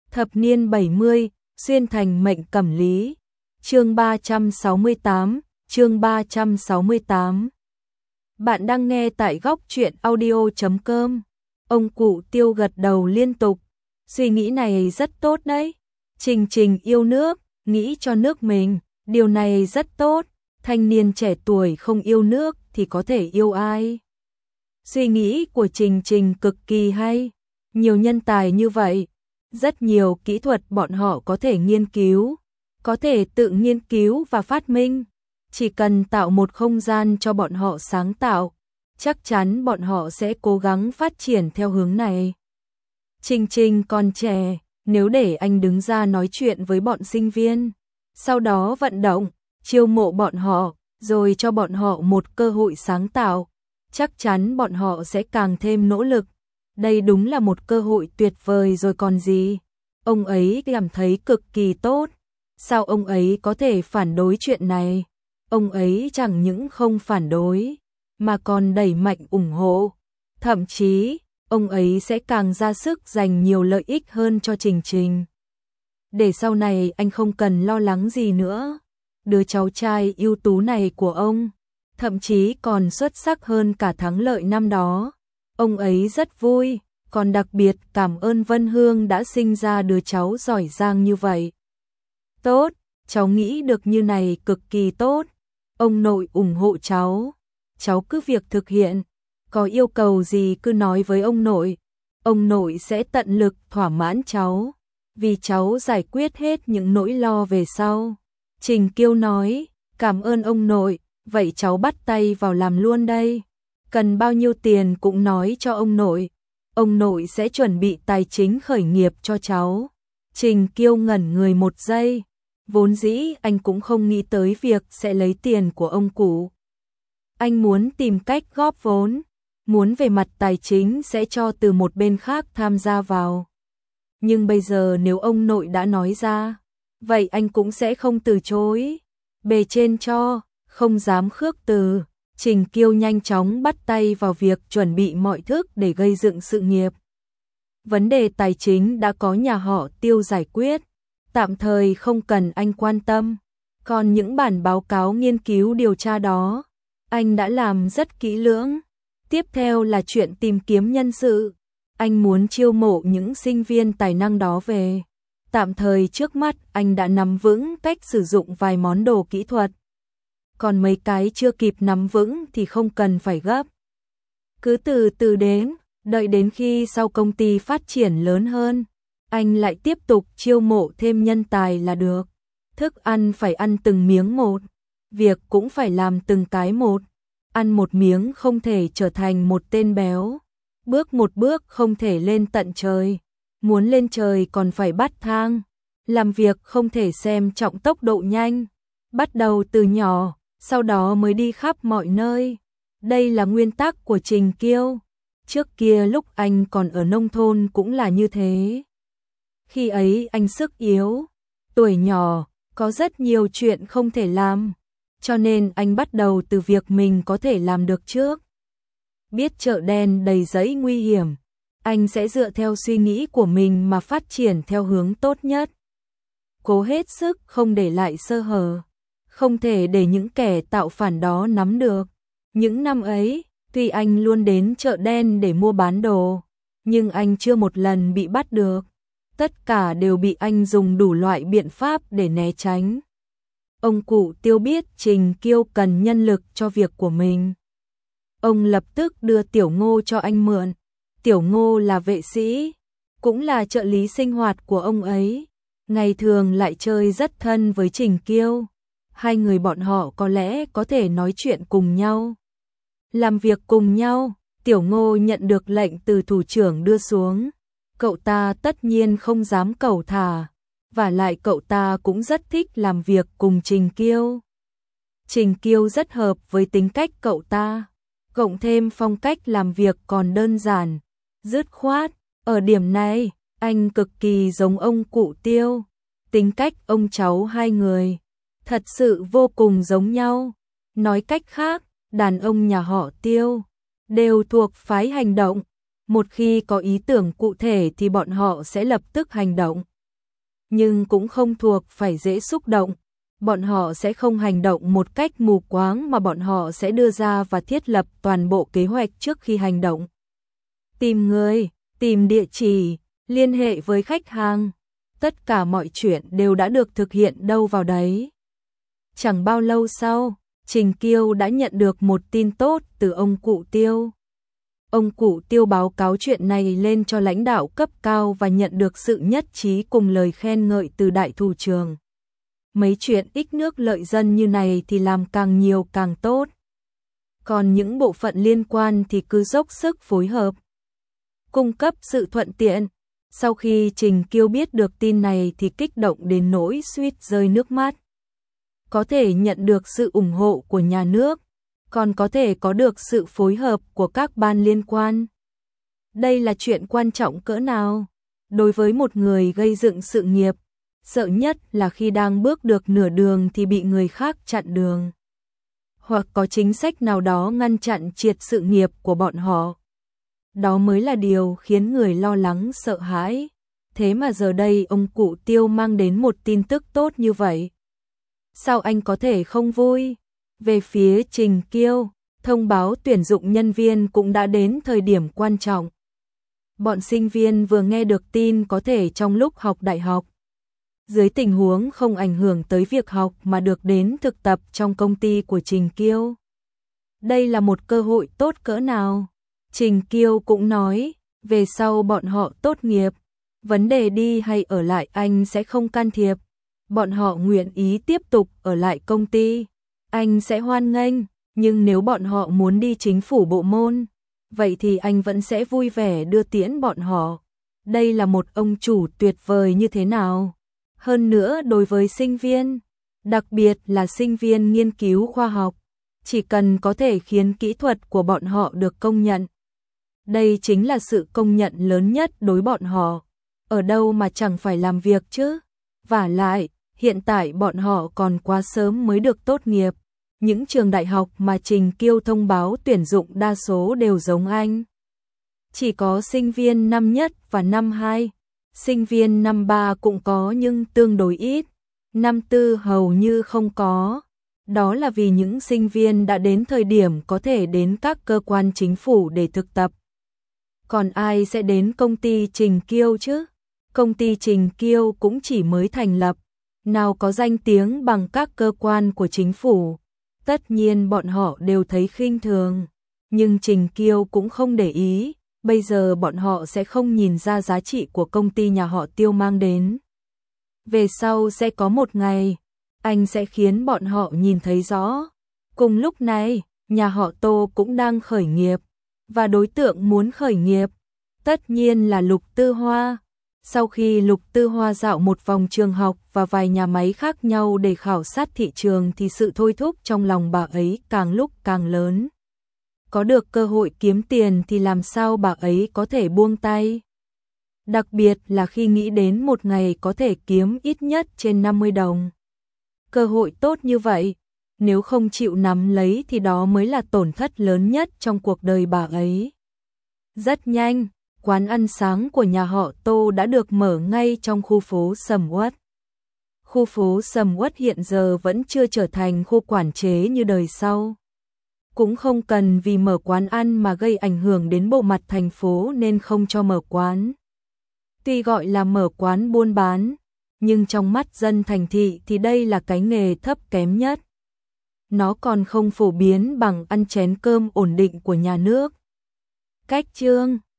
Thập niên 70, xuyên thành mệnh cẩm lý. Chương 368, chương 368. Bạn đang nghe tại góc truyện audio.com. Ông cụ Tiêu gật đầu liên tục. Suy nghĩ này rất tốt đấy. Trình Trình yêu nước, nghĩ cho nước mình, điều này rất tốt. Thanh niên trẻ tuổi không yêu nước thì có thể yêu ai? Suy nghĩ của Trình Trình cực kỳ hay. Nhiều nhân tài như vậy, rất nhiều kỹ thuật bọn họ có thể nghiên cứu, có thể tự nghiên cứu và phát minh. Chỉ cần tạo một không gian cho bọn họ sáng tạo, chắc chắn bọn họ sẽ cố gắng phát triển theo hướng này. Trình Trình còn trẻ, nếu để anh đứng ra nói chuyện với bọn sinh viên, sau đó vận động, chiêu mộ bọn họ, rồi cho bọn họ một cơ hội sáng tạo, chắc chắn bọn họ sẽ càng thêm nỗ lực. Đây đúng là một cơ hội tuyệt vời rồi còn gì. Ông ấy cảm thấy cực kỳ tốt. Sao ông ấy có thể phản đối chuyện này? Ông ấy chẳng những không phản đối, mà còn đẩy mạnh ủng hộ. Thậm chí, ông ấy sẽ càng ra sức dành nhiều lợi ích hơn cho Trình Trình. Để sau này anh không cần lo lắng gì nữa. Đứa cháu trai ưu tú này của ông, thậm chí còn xuất sắc hơn cả thắng lợi năm đó. Ông ấy rất vui, còn đặc biệt cảm ơn Vân Hương đã sinh ra đứa cháu giỏi giang như vậy. Tốt, cháu nghĩ được như này cực kỳ tốt. Ông nội ủng hộ cháu cứ việc thực hiện, có yêu cầu gì cứ nói với ông nội sẽ tận lực thỏa mãn cháu, vì cháu giải quyết hết những nỗi lo về sau. Trình Kiêu nói, cảm ơn ông nội, vậy cháu bắt tay vào làm luôn đây. Cần bao nhiêu tiền cũng nói cho ông nội sẽ chuẩn bị tài chính khởi nghiệp cho cháu. Trình Kiêu ngẩn người một giây, vốn dĩ anh cũng không nghĩ tới việc sẽ lấy tiền của ông cụ. Anh muốn tìm cách góp vốn, muốn về mặt tài chính sẽ cho từ một bên khác tham gia vào. Nhưng bây giờ nếu ông nội đã nói ra, vậy anh cũng sẽ không từ chối. Bề trên cho, không dám khước từ. Trình Kiêu nhanh chóng bắt tay vào việc chuẩn bị mọi thứ để gây dựng sự nghiệp. Vấn đề tài chính đã có nhà họ Tiêu giải quyết, tạm thời không cần anh quan tâm. Còn những bản báo cáo nghiên cứu điều tra đó, anh đã làm rất kỹ lưỡng. Tiếp theo là chuyện tìm kiếm nhân sự. Anh muốn chiêu mộ những sinh viên tài năng đó về. Tạm thời trước mắt anh đã nắm vững cách sử dụng vài món đồ kỹ thuật. Còn mấy cái chưa kịp nắm vững thì không cần phải gấp. Cứ từ từ đến, đợi đến khi sau công ty phát triển lớn hơn, anh lại tiếp tục chiêu mộ thêm nhân tài là được. Thức ăn phải ăn từng miếng một, việc cũng phải làm từng cái một. Ăn một miếng không thể trở thành một tên béo, bước một bước không thể lên tận trời. Muốn lên trời còn phải bắt thang. Làm việc không thể xem trọng tốc độ nhanh, bắt đầu từ nhỏ, sau đó mới đi khắp mọi nơi. Đây là nguyên tắc của Trình Kiêu. Trước kia lúc anh còn ở nông thôn cũng là như thế. Khi ấy anh sức yếu, tuổi nhỏ, có rất nhiều chuyện không thể làm, cho nên anh bắt đầu từ việc mình có thể làm được trước. Biết chợ đen đầy rẫy nguy hiểm, anh sẽ dựa theo suy nghĩ của mình mà phát triển theo hướng tốt nhất. Cố hết sức không để lại sơ hở, không thể để những kẻ tạo phản đó nắm được. Những năm ấy, tuy anh luôn đến chợ đen để mua bán đồ, nhưng anh chưa một lần bị bắt được. Tất cả đều bị anh dùng đủ loại biện pháp để né tránh. Ông cụ Tiêu biết Trình Kiêu cần nhân lực cho việc của mình. Ông lập tức đưa Tiểu Ngô cho anh mượn. Tiểu Ngô là vệ sĩ, cũng là trợ lý sinh hoạt của ông ấy. Ngày thường lại chơi rất thân với Trình Kiêu. Hai người bọn họ có lẽ có thể nói chuyện cùng nhau, làm việc cùng nhau. Tiểu Ngô nhận được lệnh từ thủ trưởng đưa xuống. Cậu ta tất nhiên không dám cẩu thả, vả lại cậu ta cũng rất thích làm việc cùng Trình Kiêu. Trình Kiêu rất hợp với tính cách cậu ta, cộng thêm phong cách làm việc còn đơn giản, dứt khoát. Ở điểm này, anh cực kỳ giống ông cụ Tiêu. Tính cách ông cháu hai người thật sự vô cùng giống nhau. Nói cách khác, đàn ông nhà họ Tiêu đều thuộc phái hành động. Một khi có ý tưởng cụ thể thì bọn họ sẽ lập tức hành động. nhưng cũng không thuộc phải dễ xúc động. Bọn họ sẽ không hành động một cách mù quáng mà bọn họ sẽ đưa ra và thiết lập toàn bộ kế hoạch trước khi hành động. Tìm người, tìm địa chỉ, liên hệ với khách hàng. Tất cả mọi chuyện đều đã được thực hiện đâu vào đấy. Chẳng bao lâu sau, Trình Kiêu đã nhận được một tin tốt từ ông cụ Tiêu. Ông cụ Tiêu báo cáo chuyện này lên cho lãnh đạo cấp cao và nhận được sự nhất trí cùng lời khen ngợi từ đại thủ trưởng. Mấy chuyện ích nước lợi dân như này thì làm càng nhiều càng tốt. Còn những bộ phận liên quan thì cứ dốc sức phối hợp, cung cấp sự thuận tiện. Sau khi Trình Kiêu biết được tin này thì kích động đến nỗi suýt rơi nước mắt. Có thể nhận được sự ủng hộ của nhà nước, còn có thể có được sự phối hợp của các ban liên quan. Đây là chuyện quan trọng cỡ nào? Đối với một người gây dựng sự nghiệp, sợ nhất là khi đang bước được nửa đường thì bị người khác chặn đường. Hoặc có chính sách nào đó ngăn chặn triệt sự nghiệp của bọn họ. Đó mới là điều khiến người lo lắng sợ hãi. Thế mà giờ đây ông cụ Tiêu mang đến một tin tức tốt như vậy. Sao anh có thể không vui? Về phía Trình Kiêu, thông báo tuyển dụng nhân viên cũng đã đến thời điểm quan trọng. Bọn sinh viên vừa nghe được tin có thể trong lúc học đại học, dưới tình huống không ảnh hưởng tới việc học mà được đến thực tập trong công ty của Trình Kiêu. Đây là một cơ hội tốt cỡ nào? Trình Kiêu cũng nói, về sau bọn họ tốt nghiệp, vấn đề đi hay ở lại anh sẽ không can thiệp. Bọn họ nguyện ý tiếp tục ở lại công ty, anh sẽ hoan nghênh, nhưng nếu bọn họ muốn đi chính phủ bộ môn, vậy thì anh vẫn sẽ vui vẻ đưa tiễn bọn họ. Đây là một ông chủ tuyệt vời như thế nào? Hơn nữa đối với sinh viên, đặc biệt là sinh viên nghiên cứu khoa học, chỉ cần có thể khiến kỹ thuật của bọn họ được công nhận. Đây chính là sự công nhận lớn nhất đối bọn họ. Ở đâu mà chẳng phải làm việc chứ? Vả lại, hiện tại bọn họ còn quá sớm mới được tốt nghiệp. Những trường đại học mà Trình Kiêu thông báo tuyển dụng đa số đều giống anh. Chỉ có sinh viên năm nhất và năm 2. Sinh viên năm 3 cũng có nhưng tương đối ít. Năm 4 hầu như không có. Đó là vì những sinh viên đã đến thời điểm có thể đến các cơ quan chính phủ để thực tập. Còn ai sẽ đến công ty Trình Kiêu chứ? Công ty Trình Kiêu cũng chỉ mới thành lập, nào có danh tiếng bằng các cơ quan của chính phủ. Tất nhiên bọn họ đều thấy khinh thường, nhưng Trình Kiêu cũng không để ý, bây giờ bọn họ sẽ không nhìn ra giá trị của công ty nhà họ Tiêu mang đến. Về sau sẽ có một ngày, anh sẽ khiến bọn họ nhìn thấy rõ. Cùng lúc này, nhà họ Tô cũng đang khởi nghiệp, và đối tượng muốn khởi nghiệp, tất nhiên là Lục Tư Hoa. Sau khi Lục Tư Hoa dạo một vòng trường học và vài nhà máy khác nhau để khảo sát thị trường thì sự thôi thúc trong lòng bà ấy càng lúc càng lớn. Có được cơ hội kiếm tiền thì làm sao bà ấy có thể buông tay? Đặc biệt là khi nghĩ đến một ngày có thể kiếm ít nhất trên 50 đồng. Cơ hội tốt như vậy, nếu không chịu nắm lấy thì đó mới là tổn thất lớn nhất trong cuộc đời bà ấy. Rất nhanh, quán ăn sáng của nhà họ Tô đã được mở ngay trong khu phố Sầm Uất. Khu phố Sầm Uất hiện giờ vẫn chưa trở thành khu quản chế như đời sau. Cũng không cần vì mở quán ăn mà gây ảnh hưởng đến bộ mặt thành phố nên không cho mở quán. Tuy gọi là mở quán buôn bán, nhưng trong mắt dân thành thị thì đây là cái nghề thấp kém nhất. Nó còn không phổ biến bằng ăn chén cơm ổn định của nhà nước. Cách chương